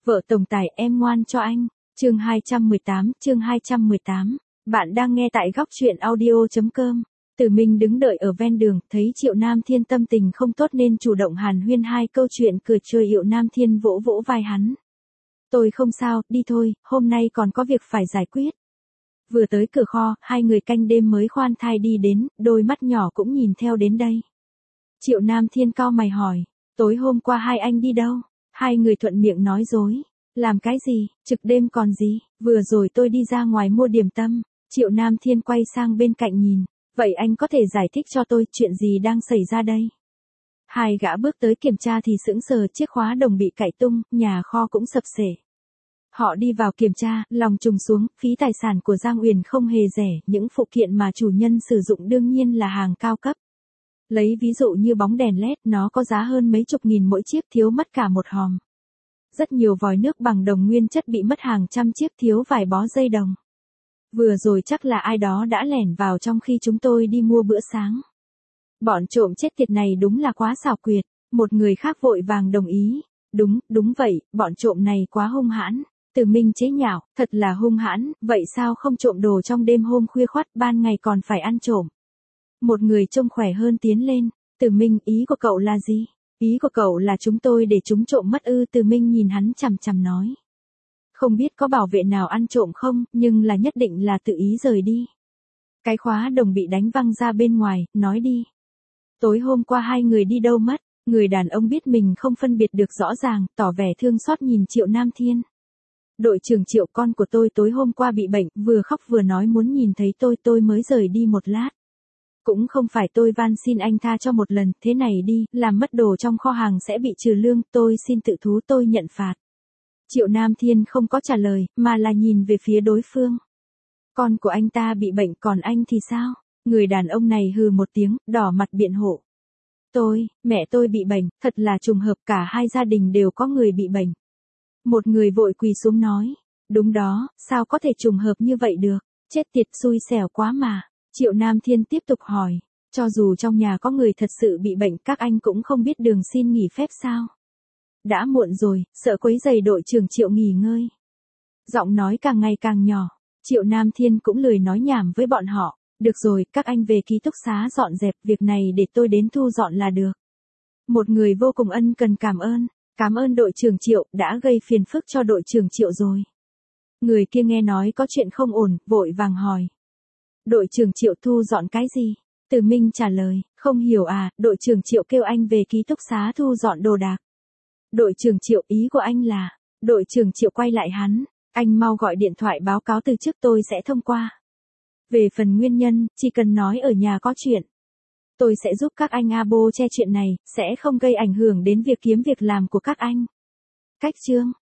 Vợ tổng tài em ngoan cho anh. Chương 218. Bạn đang nghe tại góc truyện audio.com. Tử Minh đứng đợi ở ven đường, thấy Triệu Nam Thiên tâm tình không tốt nên chủ động hàn huyên hai câu chuyện cười chơi. Triệu Nam Thiên vỗ vỗ vai hắn. Tôi không sao, đi thôi, hôm nay còn có việc phải giải quyết. Vừa tới cửa kho, hai người canh đêm mới khoan thai đi đến, đôi mắt nhỏ cũng nhìn theo đến đây. Triệu Nam Thiên cau mày hỏi, tối hôm qua hai anh đi đâu? Hai người thuận miệng nói dối. Làm cái gì, trực đêm còn gì, vừa rồi tôi đi ra ngoài mua điểm tâm. Triệu Nam Thiên quay sang bên cạnh nhìn, vậy anh có thể giải thích cho tôi chuyện gì đang xảy ra đây? Hai gã bước tới kiểm tra thì sững sờ, chiếc khóa đồng bị cạy tung, nhà kho cũng sập xể. Họ đi vào kiểm tra, lòng trùng xuống, phí tài sản của Giang Uyển không hề rẻ, những phụ kiện mà chủ nhân sử dụng đương nhiên là hàng cao cấp. Lấy ví dụ như bóng đèn LED, nó có giá hơn mấy chục nghìn mỗi chiếc, thiếu mất cả một hòm. Rất nhiều vòi nước bằng đồng nguyên chất bị mất hàng trăm chiếc, thiếu vài bó dây đồng. Vừa rồi chắc là ai đó đã lẻn vào trong khi chúng tôi đi mua bữa sáng. Bọn trộm chết tiệt này đúng là quá xảo quyệt. Một người khác vội vàng đồng ý. Đúng vậy, bọn trộm này quá hung hãn. Tử Minh chế nhạo, thật là hung hãn, vậy sao không trộm đồ trong đêm hôm khuya khoắt, ban ngày còn phải ăn trộm. Một người trông khỏe hơn tiến lên. Tử Minh, ý của cậu là gì? Ý của cậu là chúng tôi để chúng trộm mất ư? Tử Minh nhìn hắn chằm chằm nói. Không biết có bảo vệ nào ăn trộm không, nhưng là nhất định là tự ý rời đi. Cái khóa đồng bị đánh văng ra bên ngoài, nói đi. Tối hôm qua hai người đi đâu mất? Người đàn ông biết mình không phân biệt được rõ ràng, tỏ vẻ thương xót nhìn Triệu Nam Thiên. Đội trưởng Triệu, con của tôi tối hôm qua bị bệnh, vừa khóc vừa nói muốn nhìn thấy tôi mới rời đi một lát. Cũng không phải tôi van xin anh tha cho một lần, thế này đi, làm mất đồ trong kho hàng sẽ bị trừ lương, tôi xin tự thú, tôi nhận phạt. Triệu Nam Thiên không có trả lời, mà là nhìn về phía đối phương. Con của anh ta bị bệnh, còn anh thì sao? Người đàn ông này hừ một tiếng, đỏ mặt biện hộ. Mẹ tôi bị bệnh, thật là trùng hợp, cả hai gia đình đều có người bị bệnh. Một người vội quỳ xuống nói. Đúng đó, sao có thể trùng hợp như vậy được? Chết tiệt, xui xẻo quá mà. Triệu Nam Thiên tiếp tục hỏi. Cho dù trong nhà có người thật sự bị bệnh, các anh cũng không biết đường xin nghỉ phép sao? Đã muộn rồi, sợ quấy rầy đội trưởng Triệu nghỉ ngơi. Giọng nói càng ngày càng nhỏ. Triệu Nam Thiên cũng lười nói nhảm với bọn họ. Được rồi, các anh về ký túc xá dọn dẹp, việc này để tôi đến thu dọn là được. Một người vô cùng ân cần cảm ơn. Cảm ơn đội trưởng Triệu, đã gây phiền phức cho đội trưởng Triệu rồi. Người kia nghe nói có chuyện không ổn, vội vàng hỏi. Đội trưởng Triệu thu dọn cái gì? Tử Minh trả lời, không hiểu à, đội trưởng Triệu kêu anh về ký túc xá thu dọn đồ đạc. Đội trưởng Triệu, ý của anh là, đội trưởng Triệu quay lại hắn, anh mau gọi điện thoại báo cáo từ chức, tôi sẽ thông qua. Về phần nguyên nhân, chỉ cần nói ở nhà có chuyện. Tôi sẽ giúp các anh abo che chuyện này, sẽ không gây ảnh hưởng đến việc kiếm việc làm của các anh. Cách chương